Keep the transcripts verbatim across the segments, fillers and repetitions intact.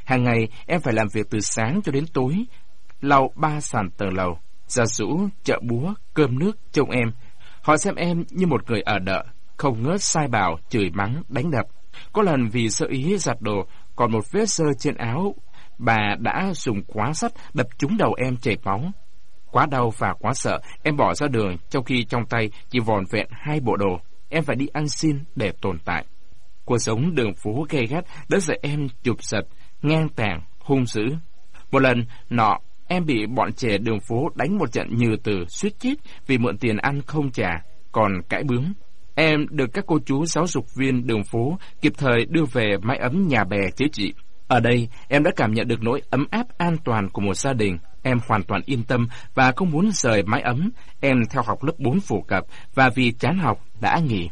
Hàng ngày em phải làm việc từ sáng cho đến tối, lau ba sàn tầng lầu, giặt giũ, chợ búa, cơm nước trông em. Họ xem em như một người ở đợ, không ngớt sai bảo, chửi mắng, đánh đập. Có lần vì sơ ý giặt đồ, còn một vết xơ trên áo, bà đã dùng quá sắt đập trúng đầu em chảy máu. Quá đau và quá sợ, em bỏ ra đường, trong khi trong tay chỉ vỏn vẹn hai bộ đồ. Em phải đi ăn xin để tồn tại. Cuộc sống đường phố gay gắt đã dạy em chụp giật, ngang tàn, hung dữ. Một lần nọ, em bị bọn trẻ đường phố đánh một trận như từ, suýt chết vì mượn tiền ăn không trả, còn cãi bướng. Em được các cô chú giáo dục viên đường phố kịp thời đưa về mái ấm nhà bè chữa trị. Ở đây, em đã cảm nhận được nỗi ấm áp an toàn của một gia đình. Em hoàn toàn yên tâm và không muốn rời mái ấm. Em theo học lớp bốn phổ cập và vì chán học đã nghỉ.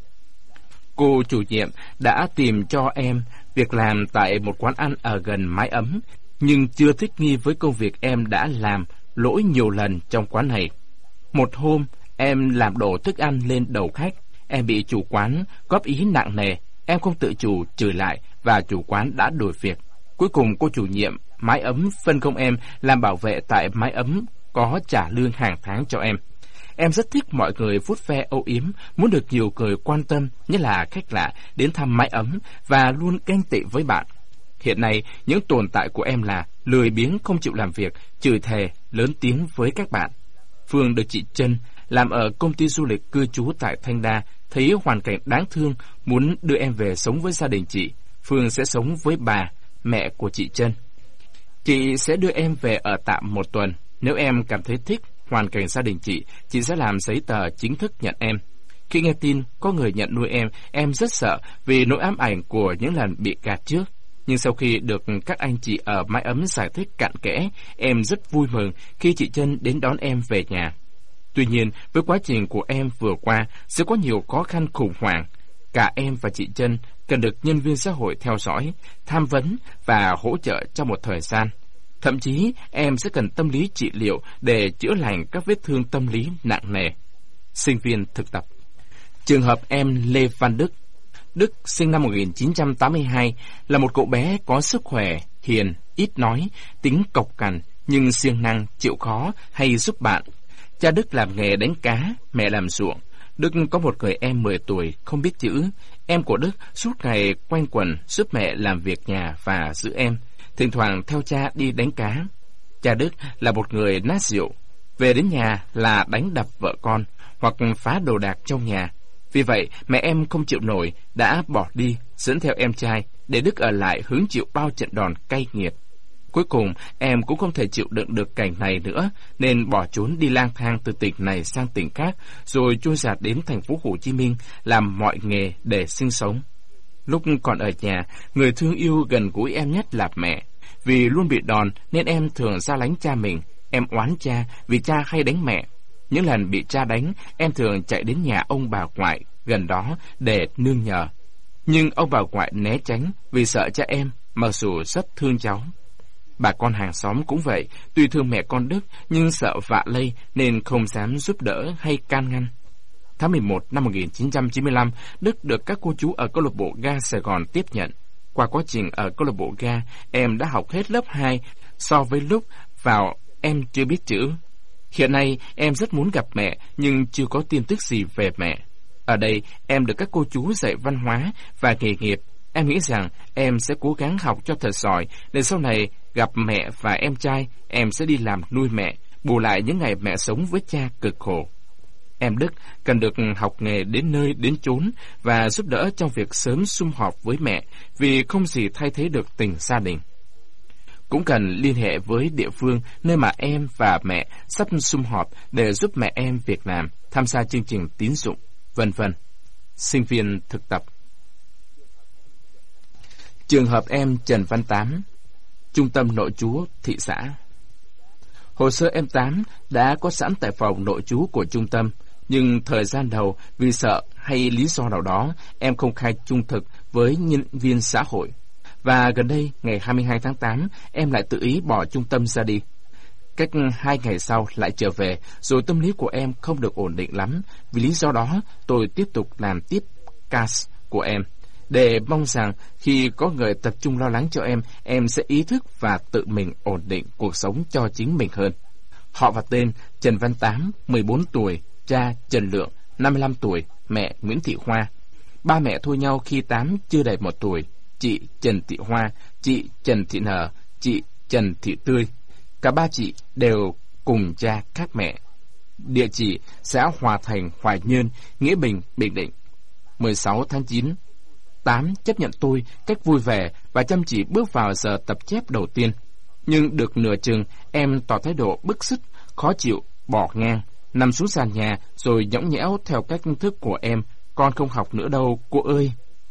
Cô chủ nhiệm đã tìm cho em việc làm tại một quán ăn ở gần mái ấm, nhưng chưa thích nghi với công việc em đã làm lỗi nhiều lần trong quán này. Một hôm, em làm đổ thức ăn lên đầu khách. Em bị chủ quán góp ý nặng nề. Em không tự chủ chửi lại và chủ quán đã đổi việc. Cuối cùng cô chủ nhiệm mái ấm phân công em làm bảo vệ tại mái ấm có trả lương hàng tháng cho em. Em rất thích mọi người vuốt ve âu yếm, muốn được nhiều người quan tâm, nhất là khách lạ đến thăm mái ấm và luôn ganh tị với bạn. Hiện nay, những tồn tại của em là lười biếng không chịu làm việc, chửi thề, lớn tiếng với các bạn. Phương được chị Trân làm ở công ty du lịch cư trú tại Thanh Đa, thấy hoàn cảnh đáng thương, muốn đưa em về sống với gia đình chị. Phương sẽ sống với bà, mẹ của chị Trân. Chị sẽ đưa em về ở tạm một tuần. Nếu em cảm thấy thích hoàn cảnh gia đình chị, chị sẽ làm giấy tờ chính thức nhận em. Khi nghe tin có người nhận nuôi em, em rất sợ vì nỗi ám ảnh của những lần bị gạt trước. Nhưng sau khi được các anh chị ở mái ấm giải thích cặn kẽ, em rất vui mừng khi chị Trân đến đón em về nhà. Tuy nhiên, với quá trình của em vừa qua sẽ có nhiều khó khăn khủng hoảng. Cả em và chị Trân cần được nhân viên xã hội theo dõi, tham vấn và hỗ trợ trong một thời gian. Thậm chí, em sẽ cần tâm lý trị liệu để chữa lành các vết thương tâm lý nặng nề. Sinh viên thực tập. Trường hợp em Lê Văn Đức. Đức sinh năm một nghìn chín trăm tám mươi hai, là một cậu bé có sức khỏe, hiền, ít nói, tính cộc cằn, nhưng siêng năng, chịu khó, hay giúp bạn. Cha Đức làm nghề đánh cá, mẹ làm ruộng. Đức có một người em mười tuổi, không biết chữ. Em của Đức suốt ngày quanh quẩn giúp mẹ làm việc nhà và giữ em, thỉnh thoảng theo cha đi đánh cá. Cha Đức là một người nát rượu, về đến nhà là đánh đập vợ con hoặc phá đồ đạc trong nhà. Vì vậy, mẹ em không chịu nổi, đã bỏ đi, dẫn theo em trai, để Đức ở lại hứng chịu bao trận đòn cay nghiệt. Cuối cùng, em cũng không thể chịu đựng được cảnh này nữa, nên bỏ trốn đi lang thang từ tỉnh này sang tỉnh khác, rồi trôi dạt đến thành phố Hồ Chí Minh, làm mọi nghề để sinh sống. Lúc còn ở nhà, người thương yêu gần gũi em nhất là mẹ. Vì luôn bị đòn nên em thường xa lánh cha mình. Em oán cha vì cha hay đánh mẹ. Những lần bị cha đánh, em thường chạy đến nhà ông bà ngoại gần đó để nương nhờ. Nhưng ông bà ngoại né tránh vì sợ cha em, mặc dù rất thương cháu. Bà con hàng xóm cũng vậy, tuy thương mẹ con Đức nhưng sợ vạ lây nên không dám giúp đỡ hay can ngăn. Tháng mười một năm một nghìn chín trăm chín mươi lăm, Đức được các cô chú ở câu lạc bộ ga Sài Gòn tiếp nhận. Qua quá trình ở câu lạc bộ ga, em đã học hết lớp hai, so với lúc vào em chưa biết chữ. Hiện nay, em rất muốn gặp mẹ nhưng chưa có tin tức gì về mẹ. Ở đây, em được các cô chú dạy văn hóa và nghề nghiệp. Em nghĩ rằng em sẽ cố gắng học cho thật giỏi để sau này gặp mẹ và em trai, em sẽ đi làm nuôi mẹ, bù lại những ngày mẹ sống với cha cực khổ. Em Đức cần được học nghề đến nơi đến chốn và giúp đỡ trong việc sớm sum họp với mẹ, vì không gì thay thế được tình gia đình. Cũng cần liên hệ với địa phương nơi mà em và mẹ sắp sum họp để giúp mẹ em việc làm, tham gia chương trình tín dụng, vân vân. Sinh viên thực tập. Trường hợp em Trần Văn Tám, Trung tâm nội trú thị xã. Hồ sơ em Tám đã có sẵn tại phòng nội trú của trung tâm, nhưng thời gian đầu vì sợ hay lý do nào đó, em không khai trung thực với nhân viên xã hội. Và gần đây, ngày hai mươi hai tháng tám, em lại tự ý bỏ trung tâm ra đi. Cách hai ngày sau lại trở về, rồi tâm lý của em không được ổn định lắm. Vì lý do đó, tôi tiếp tục làm tiếp case của em. để mong rằng khi có người tập trung lo lắng cho em, em sẽ ý thức và tự mình ổn định cuộc sống cho chính mình hơn. Họ và tên: Trần Văn Tám, mười bốn tuổi, cha Trần Lượng, năm mươi lăm tuổi, mẹ Nguyễn Thị Hoa. Ba mẹ thua nhau khi Tám chưa đầy một tuổi. Chị Trần Thị Hoa, chị Trần Thị Nở, chị Trần Thị Tươi. Cả ba chị đều cùng cha khác mẹ. Địa chỉ: xã Hòa Thành, Hoài Nhơn, Nghĩa Bình, Bình Định. mười sáu tháng chín, Tám chấp nhận tôi cách vui vẻ và chăm chỉ bước vào giờ tập chép đầu tiên. Nhưng được nửa chừng, em tỏ thái độ bức xúc, khó chịu, bỏ ngang, nằm xuống sàn nhà rồi nhõng nhẽo theo cách thức của em: "Con không học nữa đâu, cô ơi."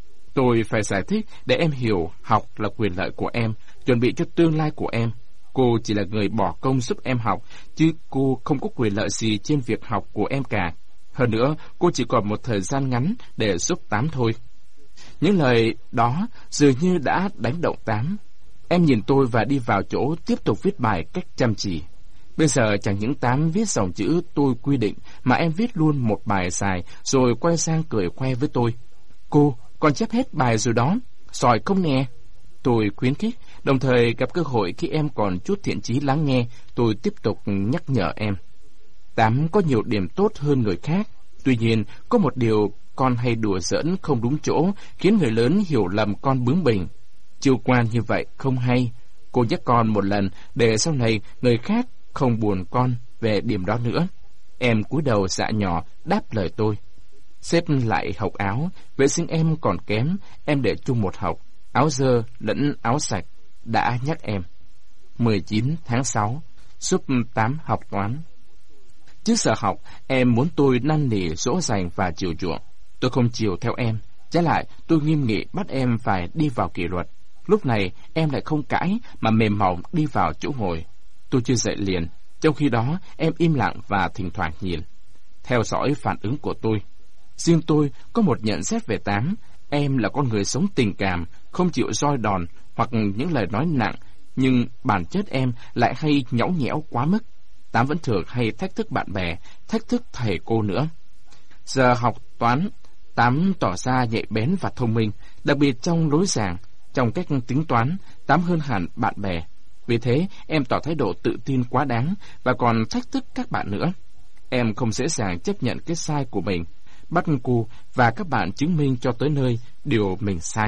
Tôi phải giải thích để em hiểu học là quyền lợi của em, chuẩn bị cho tương lai của em. Cô chỉ là người bỏ công giúp em học, chứ cô không có quyền lợi gì trên việc học của em cả. Hơn nữa, cô chỉ còn một thời gian ngắn để giúp Tám thôi. Những lời đó dường như đã đánh động Tám. Em nhìn tôi và đi vào chỗ tiếp tục viết bài cách chăm chỉ. Bây giờ chẳng những Tám viết dòng chữ tôi quy định, mà em viết luôn một bài dài, rồi quay sang cười khoe với tôi: "Cô, con chép hết bài rồi đó, giỏi không nè?" Tôi khuyến khích, đồng thời gặp cơ hội khi em còn chút thiện chí lắng nghe, tôi tiếp tục nhắc nhở em. Tám có nhiều điểm tốt hơn người khác. Tuy nhiên, có một điều con hay đùa giỡn không đúng chỗ, khiến người lớn hiểu lầm con bướng bỉnh. Chiêu quan như vậy không hay. Cô nhắc con một lần để sau này người khác không buồn con về điểm đó nữa. Em cúi đầu dạ nhỏ đáp lời tôi. Xếp lại hộc áo, vệ sinh em còn kém, em để chung một hộc, áo dơ lẫn áo sạch, đã nhắc em. mười chín tháng sáu, giúp Tám học toán. Trước giờ học, em muốn tôi năn nỉ, dỗ dành và chiều chuộng. Tôi không chiều theo em, trái lại tôi nghiêm nghị bắt em phải đi vào kỷ luật. Lúc này em lại không cãi mà mềm mỏng đi vào chỗ ngồi. Tôi chưa dậy liền, trong khi đó em im lặng và thỉnh thoảng nhìn, theo dõi phản ứng của tôi. Riêng tôi có một nhận xét về Tám: em là con người sống tình cảm, không chịu roi đòn hoặc những lời nói nặng, nhưng bản chất em lại hay nhõng nhẽo quá mức. Tám vẫn thường hay thách thức bạn bè, thách thức thầy cô nữa. Giờ học toán, Tám tỏ ra nhạy bén và thông minh, đặc biệt trong lối giảng, trong cách tính toán, Tám hơn hẳn bạn bè. Vì thế, em tỏ thái độ tự tin quá đáng và còn thách thức các bạn nữa. Em không dễ dàng chấp nhận cái sai của mình, bắt cô và các bạn chứng minh cho tới nơi điều mình sai.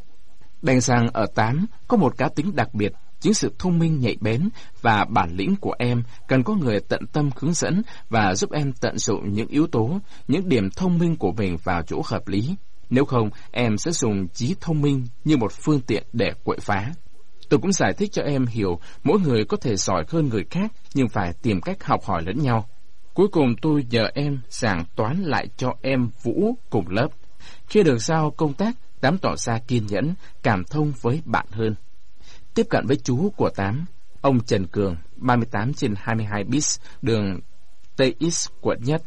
Đành rằng ở Tám có một cá tính đặc biệt, chính sự thông minh nhạy bén và bản lĩnh của em cần có người tận tâm hướng dẫn và giúp em tận dụng những yếu tố, những điểm thông minh của mình vào chỗ hợp lý. Nếu không, em sẽ dùng trí thông minh như một phương tiện để quậy phá. Tôi cũng giải thích cho em hiểu mỗi người có thể giỏi hơn người khác, nhưng phải tìm cách học hỏi lẫn nhau. Cuối cùng tôi nhờ em giảng toán lại cho em Vũ cùng lớp. Khi được giao công tác, Tám tỏ ra kiên nhẫn, cảm thông với bạn hơn. Tiếp cận với chú của Tám, ông Trần Cường, ba mươi tám trên hai mươi hai bis, đường Tây X, quận Nhất.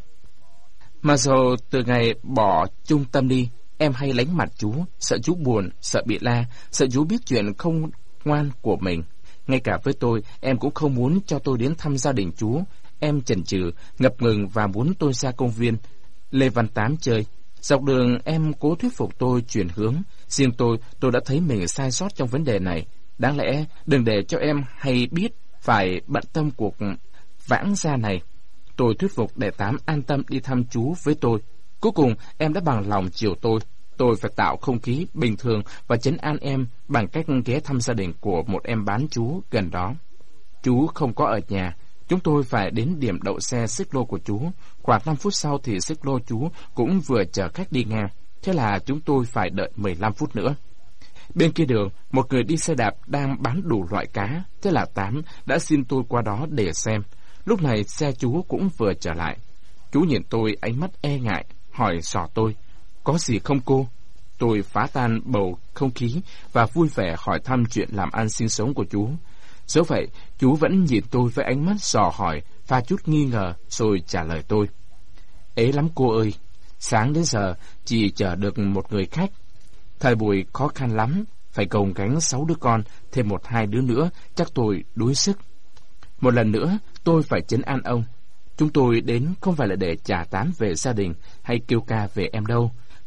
Mà dù từ ngày bỏ trung tâm đi, em hay lánh mặt chú, sợ chú buồn, sợ bị la, sợ chú biết chuyện không ngoan của mình. Ngay cả với tôi, em cũng không muốn cho tôi đến thăm gia đình chú. Em chần chừ, ngập ngừng và muốn tôi ra công viên Lê Văn Tám chơi. Dọc đường em cố thuyết phục tôi chuyển hướng. Riêng tôi, tôi đã thấy mình sai sót trong vấn đề này. Đáng lẽ đừng để cho em hay biết phải bận tâm cuộc vãng gia này. Tôi thuyết phục để Tám an tâm đi thăm chú với tôi. Cuối cùng em đã bằng lòng chiều tôi. Tôi phải tạo không khí bình thường và trấn an em bằng cách ghé thăm gia đình của một em bán chú gần đó. Chú không có ở nhà. Chúng tôi phải đến điểm đậu xe xích lô của chú. Khoảng năm phút sau thì xích lô chú cũng vừa chở khách đi ngang. Thế là chúng tôi phải đợi mười lăm phút nữa. Bên kia đường, một người đi xe đạp đang bán đủ loại cá. Thế là Tám đã xin tôi qua đó để xem. Lúc này xe chú cũng vừa trở lại. Chú nhìn tôi ánh mắt e ngại, hỏi xỏ tôi: "Có gì không cô?" Tôi phá tan bầu không khí và vui vẻ hỏi thăm chuyện làm ăn sinh sống của chú. Dẫu vậy, chú vẫn nhìn tôi với ánh mắt dò hỏi, pha chút nghi ngờ, rồi trả lời tôi: "Ế lắm cô ơi, sáng đến giờ chỉ chở được một người khách. Thời buổi khó khăn lắm, phải gồng gánh sáu đứa con, thêm một hai đứa nữa, chắc tôi đuối sức." Một lần nữa, tôi phải trấn an ông. Chúng tôi đến không phải là để trả tán về gia đình hay kêu ca về em đâu.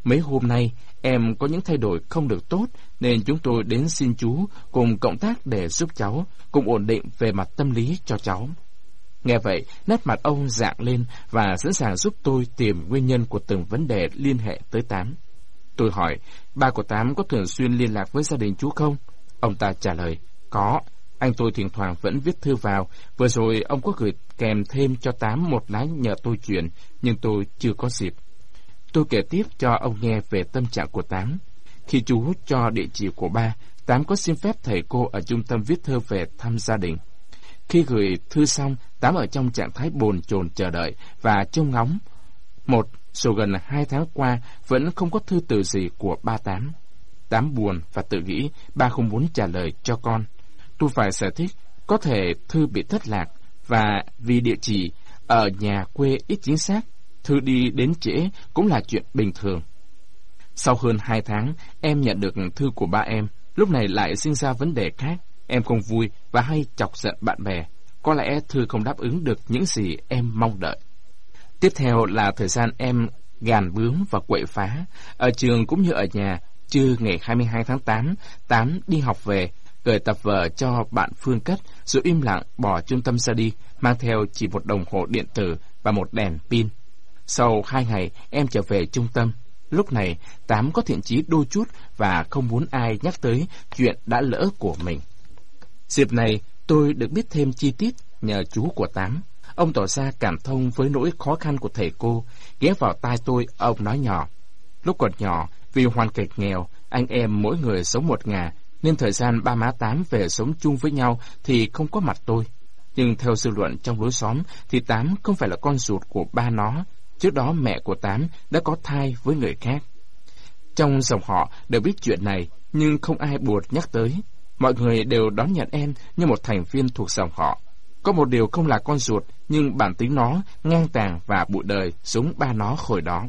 mấy hôm nay em có những thay đổi không được tốt, nên chúng tôi đến xin chú cùng cộng tác để giúp cháu, cùng ổn định về mặt tâm lý cho cháu. Nghe vậy, nét mặt ông rạng lên và sẵn sàng giúp tôi tìm nguyên nhân của từng vấn đề liên hệ tới Tám. Tôi hỏi, ba của Tám có thường xuyên liên lạc với gia đình chú không? Ông ta trả lời, có. Anh tôi thỉnh thoảng vẫn viết thư vào. Vừa rồi ông có gửi kèm thêm cho Tám một lá nhờ tôi chuyển, nhưng tôi chưa có dịp. Tôi kể tiếp cho ông nghe về tâm trạng của Tám. Khi chú cho địa chỉ của ba, Tám có xin phép thầy cô ở trung tâm viết thơ về thăm gia đình. Khi gửi thư xong, Tám ở trong trạng thái bồn chồn chờ đợi và trông ngóng. Một, rồi gần hai tháng qua vẫn không có thư từ gì của ba Tám. Tám buồn và tự nghĩ ba không muốn trả lời cho con. Tôi phải giải thích, có thể thư bị thất lạc, và vì địa chỉ ở nhà quê ít chính xác, thư đi đến trễ cũng là chuyện bình thường. Sau hơn hai tháng, em nhận được thư của ba em, lúc này lại sinh ra vấn đề khác. Em không vui và hay chọc giận bạn bè. Có lẽ thư không đáp ứng được những gì em mong đợi. Tiếp theo là thời gian em gàn bướng và quậy phá, ở trường cũng như ở nhà. Trưa ngày hai mươi hai tháng tám, Tám đi học về, gửi tập vở cho bạn Phương cất, rồi im lặng bỏ trung tâm ra đi, mang theo chỉ một đồng hồ điện tử và một đèn pin. Sau hai ngày, em trở về trung tâm. Lúc này, Tám có thiện chí đôi chút và không muốn ai nhắc tới chuyện đã lỡ của mình. Dịp này, tôi được biết thêm chi tiết nhờ chú của Tám. Ông tỏ ra cảm thông với nỗi khó khăn của thầy cô. Ghé vào tai tôi, ông nói nhỏ. Lúc còn nhỏ, vì hoàn cảnh nghèo, anh em mỗi người sống một ngả, nên thời gian ba má Tám về sống chung với nhau thì không có mặt tôi. Nhưng theo dư luận trong lối xóm thì Tám không phải là con ruột của ba nó. Trước đó mẹ của Tám đã có thai với người khác. Trong dòng họ đều biết chuyện này, nhưng không ai buồn nhắc tới. Mọi người đều đón nhận em như một thành viên thuộc dòng họ. Có một điều không là con ruột, nhưng bản tính nó ngang tàng và bụi đời giống ba nó hồi đó.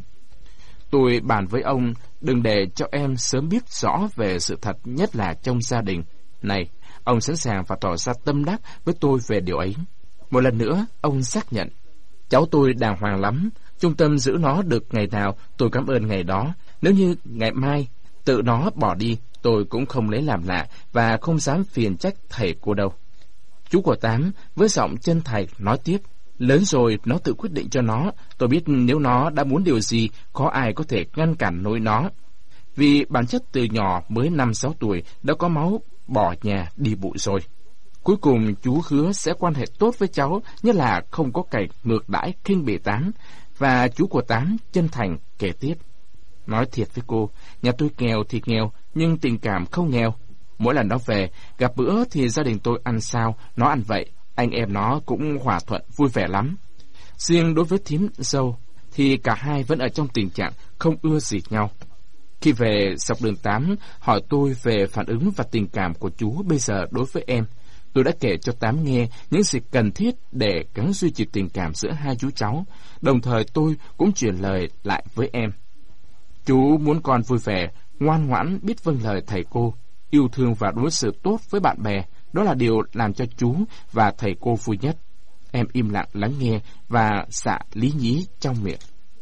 Tôi bàn với ông đừng để cho em sớm biết rõ về sự thật, nhất là trong gia đình này. Ông sẵn sàng và tỏ ra tâm đắc với tôi về điều ấy. Một lần nữa, ông xác nhận, cháu tôi đàng hoàng lắm. Trung tâm giữ nó được ngày nào, tôi cảm ơn ngày đó. Nếu như ngày mai tự nó bỏ đi, tôi cũng không lấy làm lạ và không dám phiền trách thầy cô đâu. Chú của Tám với giọng chân thành nói tiếp, lớn rồi nó tự quyết định cho nó. Tôi biết nếu nó đã muốn điều gì, có ai có thể ngăn cản nổi nó. Vì bản chất từ nhỏ mới năm sáu tuổi đã có máu bỏ nhà đi bụi rồi. Cuối cùng chú hứa sẽ quan hệ tốt với cháu, nhất là không có cảnh ngược đãi khinh bỉ Tám. Và chú của Tám chân thành kể tiếp, nói thiệt với cô, nhà tôi nghèo thì nghèo, nhưng tình cảm không nghèo. Mỗi lần nó về, gặp bữa thì gia đình tôi ăn sao, nó ăn vậy. Anh em nó cũng hòa thuận, vui vẻ lắm. Riêng đối với thím dâu, thì cả hai vẫn ở trong tình trạng không ưa gì nhau. Khi về dọc đường Tám hỏi tôi về phản ứng và tình cảm của chú bây giờ đối với em, tôi đã kể cho Tám nghe những gì cần thiết để gắng duy trì tình cảm giữa hai chú cháu. Đồng thời tôi cũng truyền lời lại với em. Chú muốn con vui vẻ, ngoan ngoãn, biết vâng lời thầy cô, yêu thương và đối xử tốt với bạn bè. Đó là điều làm cho chú và thầy cô vui nhất. Em im lặng lắng nghe và xạ lý nhí trong miệng.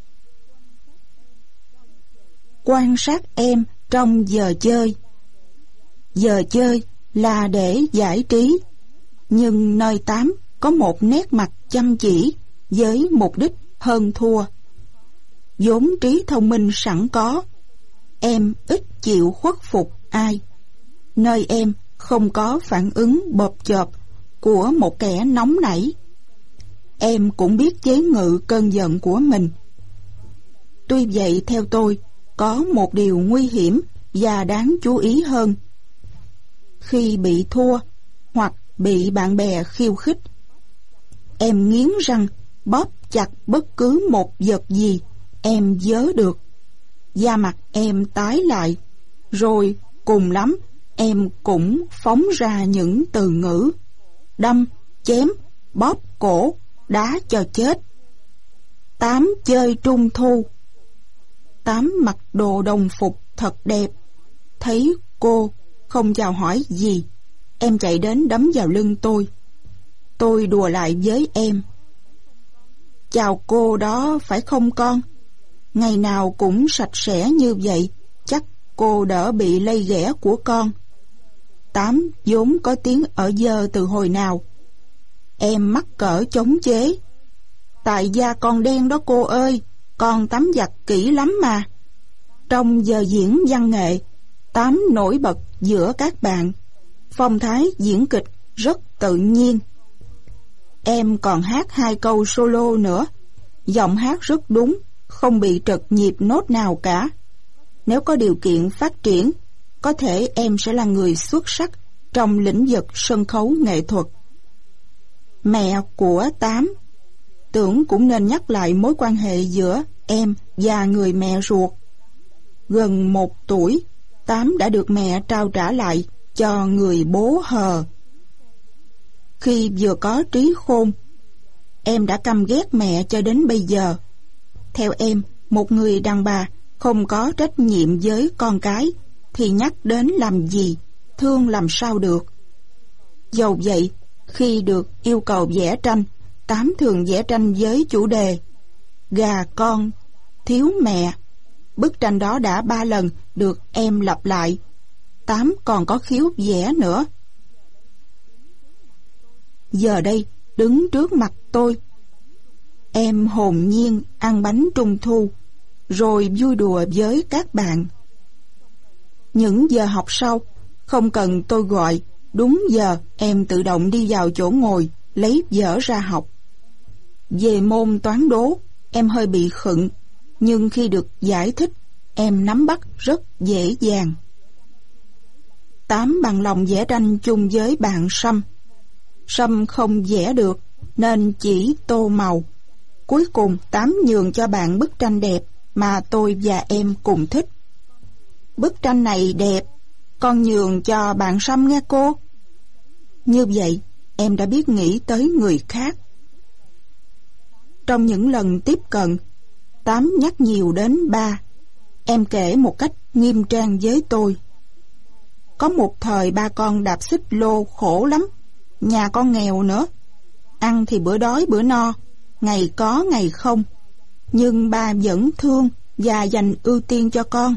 Quan sát em trong giờ chơi. Giờ chơi là để giải trí, nhưng nơi Tám có một nét mặt chăm chỉ với mục đích hơn thua. Vốn trí thông minh sẵn có, em ít chịu khuất phục ai. Nơi em không có phản ứng bộp chộp của một kẻ nóng nảy. Em cũng biết chế ngự cơn giận của mình. Tuy vậy, theo tôi, có một điều nguy hiểm và đáng chú ý hơn. Khi bị thua hoặc bị bạn bè khiêu khích, em nghiến răng bóp chặt bất cứ một vật gì em vớ được. Da mặt em tái lại, rồi cùng lắm em cũng phóng ra những từ ngữ đâm, chém, bóp cổ, đá cho chết. Tám chơi trung thu. Tám mặc đồ đồng phục thật đẹp. Thấy cô không chào hỏi gì, em chạy đến đấm vào lưng tôi. Tôi đùa lại với em, chào cô đó phải không con? ngày nào cũng sạch sẽ như vậy, chắc cô đỡ bị lây ghẻ của con. Tám vốn có tiếng ở dơ từ hồi nào. Em mắc cỡ chống chế. Tại da con đen đó cô ơi, con tắm giặt kỹ lắm mà. Trong giờ diễn văn nghệ, Tám nổi bật giữa các bạn. Phong thái diễn kịch rất tự nhiên. Em còn hát hai câu solo nữa. Giọng hát rất đúng, không bị trật nhịp nốt nào cả. Nếu có điều kiện phát triển, có thể em sẽ là người xuất sắc trong lĩnh vực sân khấu nghệ thuật. Mẹ của Tám. Tưởng cũng nên nhắc lại mối quan hệ giữa em và người mẹ ruột. Gần một tuổi, Tám đã được mẹ trao trả lại cho người bố hờ. Khi vừa có trí khôn, em đã căm ghét mẹ cho đến bây giờ. Theo em, một người đàn bà không có trách nhiệm với con cái thì nhắc đến làm gì, thương làm sao được. Dầu vậy, khi được yêu cầu vẽ tranh, Tám thường vẽ tranh với chủ đề Gà con thiếu mẹ. Bức tranh đó đã ba lần được em lặp lại. Tám còn có khiếu vẽ nữa. Giờ đây, đứng trước mặt tôi, em hồn nhiên ăn bánh trung thu, rồi vui đùa với các bạn. Những giờ học sau, không cần tôi gọi, đúng giờ em tự động đi vào chỗ ngồi, lấy vở ra học. Về môn toán đố, em hơi bị khựng, nhưng khi được giải thích, em nắm bắt rất dễ dàng. Tám bằng lòng vẽ tranh chung với bạn Sâm. Sâm không vẽ được, nên chỉ tô màu. Cuối cùng Tám nhường cho bạn bức tranh đẹp mà tôi và em cùng thích. Bức tranh này đẹp, con nhường cho bạn Sâm nghe cô. Như vậy, em đã biết nghĩ tới người khác. Trong những lần tiếp cận, Tám nhắc nhiều đến ba. Em kể một cách nghiêm trang với tôi. Có một thời ba con đạp xích lô khổ lắm. Nhà con nghèo nữa. Ăn thì bữa đói bữa no, ngày có ngày không. Nhưng ba vẫn thương và dành ưu tiên cho con.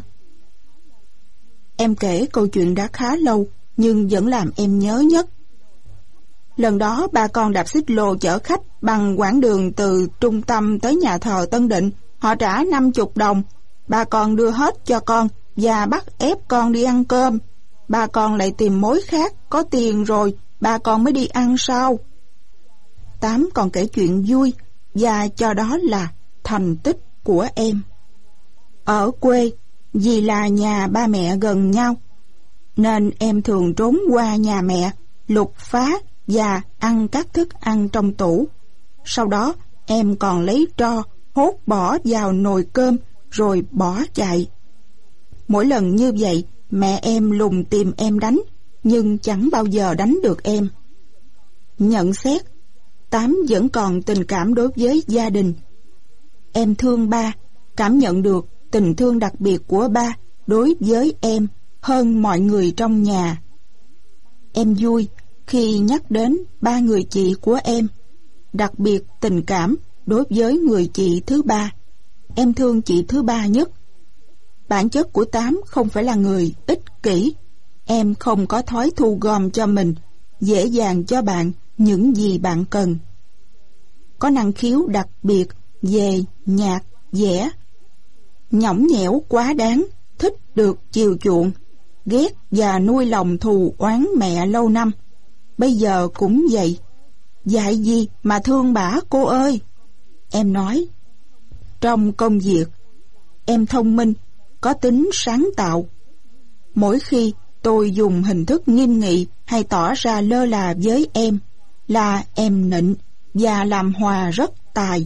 Em kể câu chuyện đã khá lâu, nhưng vẫn làm em nhớ nhất. Lần đó ba con đạp xích lô chở khách bằng quãng đường từ trung tâm tới nhà thờ Tân Định. Họ trả năm mươi đồng. Ba con đưa hết cho con và bắt ép con đi ăn cơm. Ba con lại tìm mối khác, có tiền rồi ba con mới đi ăn sao. Tám còn kể chuyện vui, và cho đó là thành tích của em. Ở quê, vì là nhà ba mẹ gần nhau, nên em thường trốn qua nhà mẹ, lục phá và ăn các thức ăn trong tủ. Sau đó em còn lấy tro hốt bỏ vào nồi cơm rồi bỏ chạy. Mỗi lần như vậy, mẹ em lùng tìm em đánh, nhưng chẳng bao giờ đánh được em. Nhận xét, Tám vẫn còn tình cảm đối với gia đình. Em thương ba, cảm nhận được tình thương đặc biệt của ba đối với em hơn mọi người trong nhà. Em vui khi nhắc đến ba người chị của em, đặc biệt tình cảm đối với người chị thứ ba. Em thương chị thứ ba nhất. Bản chất của Tám không phải là người ích kỷ. Em không có thói thu gom cho mình, dễ dàng cho bạn những gì bạn cần. Có năng khiếu đặc biệt về nhạc, vẽ. Nhõng nhẽo quá đáng, thích được chiều chuộng, ghét và nuôi lòng thù oán mẹ lâu năm. Bây giờ cũng vậy. Dạy gì mà thương bả cô ơi. Em nói. Trong công việc, em thông minh, có tính sáng tạo. Mỗi khi tôi dùng hình thức nghiêm nghị hay tỏ ra lơ là với em, là em nịnh và làm hòa rất tài.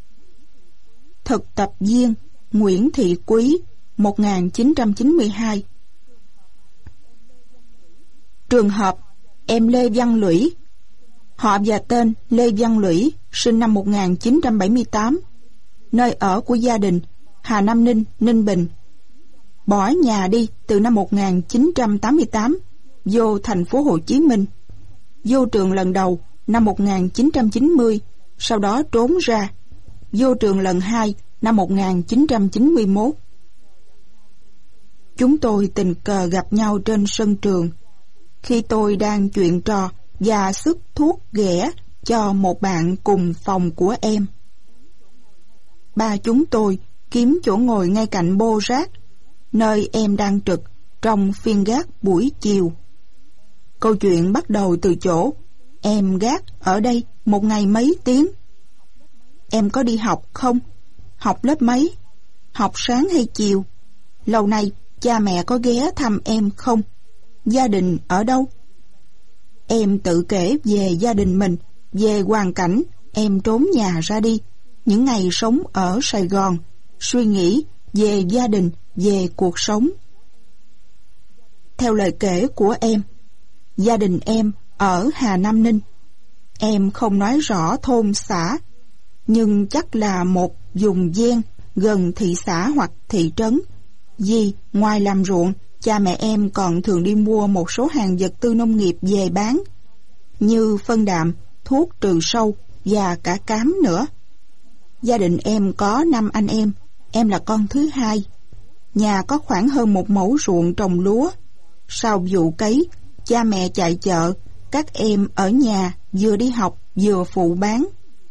Thực tập viên Nguyễn Thị Quý, một nghìn chín trăm chín mươi hai. Trường hợp em Lê Văn Lũy. Họ và tên Lê Văn Lũy, sinh năm một nghìn chín trăm bảy mươi tám. Nơi ở của gia đình Hà Nam Ninh, Ninh Bình. Bỏ nhà đi từ năm một nghìn chín trăm tám mươi tám, vô thành phố Hồ Chí Minh. Vô trường lần đầu năm một nghìn chín trăm chín mươi, sau đó trốn ra. Vô trường lần hai năm một nghìn chín trăm chín mươi mốt. Chúng tôi tình cờ gặp nhau trên sân trường khi tôi đang chuyện trò và sức thuốc ghẻ cho một bạn cùng phòng của em. Ba chúng tôi kiếm chỗ ngồi ngay cạnh bô rác, nơi em đang trực trong phiên gác buổi chiều. Câu chuyện bắt đầu từ chỗ em gác ở đây một ngày mấy tiếng. Em có đi học không? Học lớp mấy? Học sáng hay chiều? Lâu nay cha mẹ có ghé thăm em không? Gia đình ở đâu? Em tự kể về gia đình mình, về hoàn cảnh em trốn nhà ra đi, những ngày sống ở Sài Gòn, suy nghĩ về gia đình, về cuộc sống. Theo lời kể của em, gia đình em ở Hà Nam Ninh. Em không nói rõ thôn xã, nhưng chắc là một vùng ven gần thị xã hoặc thị trấn. Vì ngoài làm ruộng, cha mẹ em còn thường đi mua một số hàng vật tư nông nghiệp về bán, như phân đạm, thuốc trừ sâu và cả cám nữa. Gia đình em có năm anh em, em là con thứ hai. Nhà có khoảng hơn một mẫu ruộng trồng lúa. Sau vụ cấy, cha mẹ chạy chợ, các em ở nhà vừa đi học vừa phụ bán.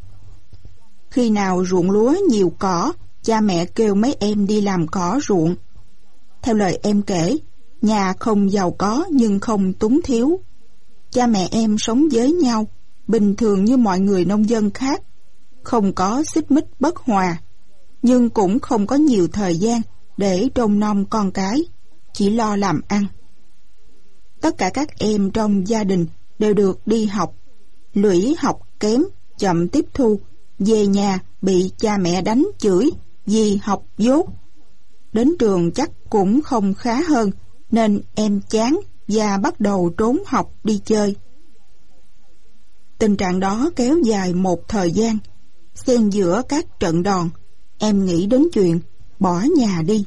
Khi nào ruộng lúa nhiều cỏ, cha mẹ kêu mấy em đi làm cỏ ruộng. Theo lời em kể, nhà không giàu có nhưng không túng thiếu. Cha mẹ em sống với nhau bình thường như mọi người nông dân khác, không có xích mích bất hòa, nhưng cũng không có nhiều thời gian để trông nom con cái, chỉ lo làm ăn. Tất cả các em trong gia đình đều được đi học. Lũy học kém, chậm tiếp thu, về nhà bị cha mẹ đánh chửi vì học dốt. Đến trường chắc cũng không khá hơn, nên em chán và bắt đầu trốn học đi chơi. Tình trạng đó kéo dài một thời gian. Xen giữa các trận đòn, em nghĩ đến chuyện bỏ nhà đi.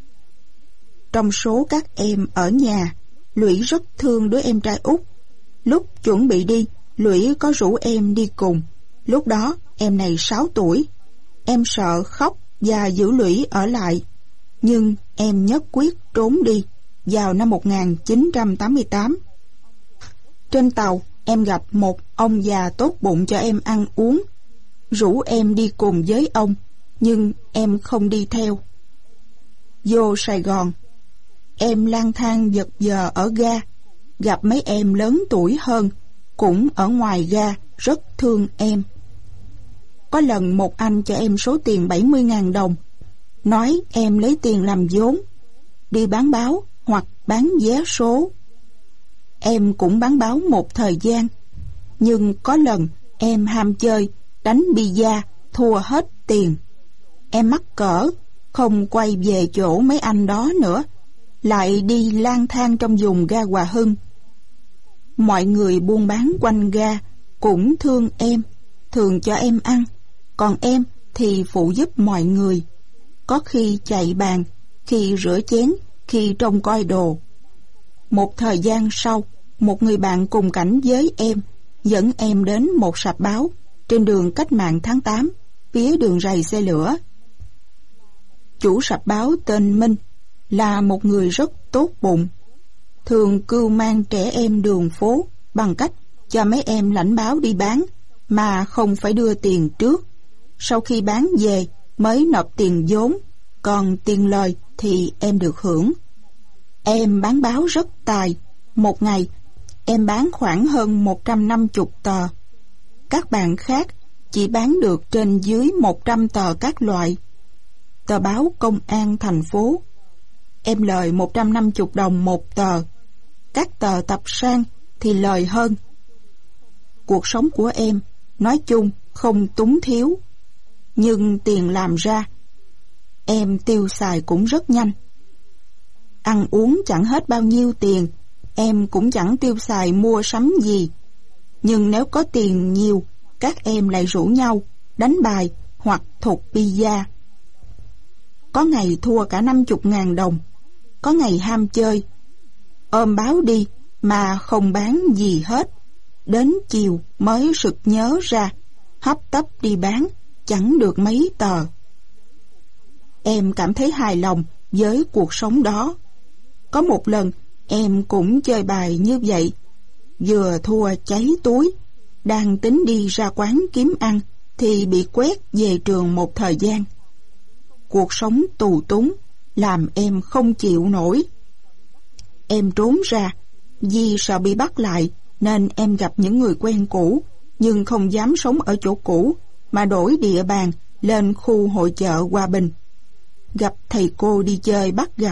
Trong số các em ở nhà, Lũy rất thương đứa em trai út. Lúc chuẩn bị đi, Lũy có rủ em đi cùng. Lúc đó em này sáu tuổi. Em sợ khóc và giữ Lũy ở lại, nhưng em nhất quyết trốn đi vào năm một nghìn chín trăm tám mươi tám. Trên tàu, em gặp một ông già tốt bụng cho em ăn uống, rủ em đi cùng với ông, nhưng em không đi theo. Vô Sài Gòn, em lang thang vật vờ ở ga, gặp mấy em lớn tuổi hơn, cũng ở ngoài ga, rất thương em. Có lần một anh cho em số tiền bảy mươi ngàn đồng, nói em lấy tiền làm vốn, đi bán báo hoặc bán vé số. Em cũng bán báo một thời gian, nhưng có lần em ham chơi, đánh bida, thua hết tiền. Em mắc cỡ, không quay về chỗ mấy anh đó nữa, lại đi lang thang trong vùng ga Hòa Hưng. Mọi người buôn bán quanh ga cũng thương em, thường cho em ăn, còn em thì phụ giúp mọi người. Có khi chạy bàn, khi rửa chén, khi trông coi đồ. Một thời gian sau, một người bạn cùng cảnh với em dẫn em đến một sạp báo trên đường Cách Mạng tháng tám, phía đường rầy xe lửa. Chủ sạp báo tên Minh là một người rất tốt bụng, thường cưu mang trẻ em đường phố bằng cách cho mấy em lãnh báo đi bán mà không phải đưa tiền trước. Sau khi bán về mới nộp tiền vốn, còn tiền lời thì em được hưởng. Em bán báo rất tài, một ngày em bán khoảng hơn một trăm năm mươi tờ. Các bạn khác chỉ bán được trên dưới một trăm tờ các loại. Tờ báo Công an thành phố, em lời một trăm năm mươi đồng một tờ. Các tờ tập sang thì lời hơn. Cuộc sống của em nói chung không túng thiếu, nhưng tiền làm ra em tiêu xài cũng rất nhanh. Ăn uống chẳng hết bao nhiêu tiền, em cũng chẳng tiêu xài mua sắm gì. Nhưng nếu có tiền nhiều, các em lại rủ nhau đánh bài hoặc thục bida. Có ngày thua cả năm mươi ngàn đồng, có ngày ham chơi, ôm báo đi mà không bán gì hết. Đến chiều mới sực nhớ ra, hấp tấp đi bán, chẳng được mấy tờ. em cảm thấy hài lòng với cuộc sống đó. Có một lần em cũng chơi bài như vậy, vừa thua cháy túi, đang tính đi ra quán kiếm ăn thì bị quét về trường một thời gian. Cuộc sống tù túng làm em không chịu nổi. Em trốn ra vì sợ bị bắt lại, nên em gặp những người quen cũ, nhưng không dám sống ở chỗ cũ mà đổi địa bàn lên khu hội chợ Hòa Bình. Gặp thầy cô đi chơi bắt gặp.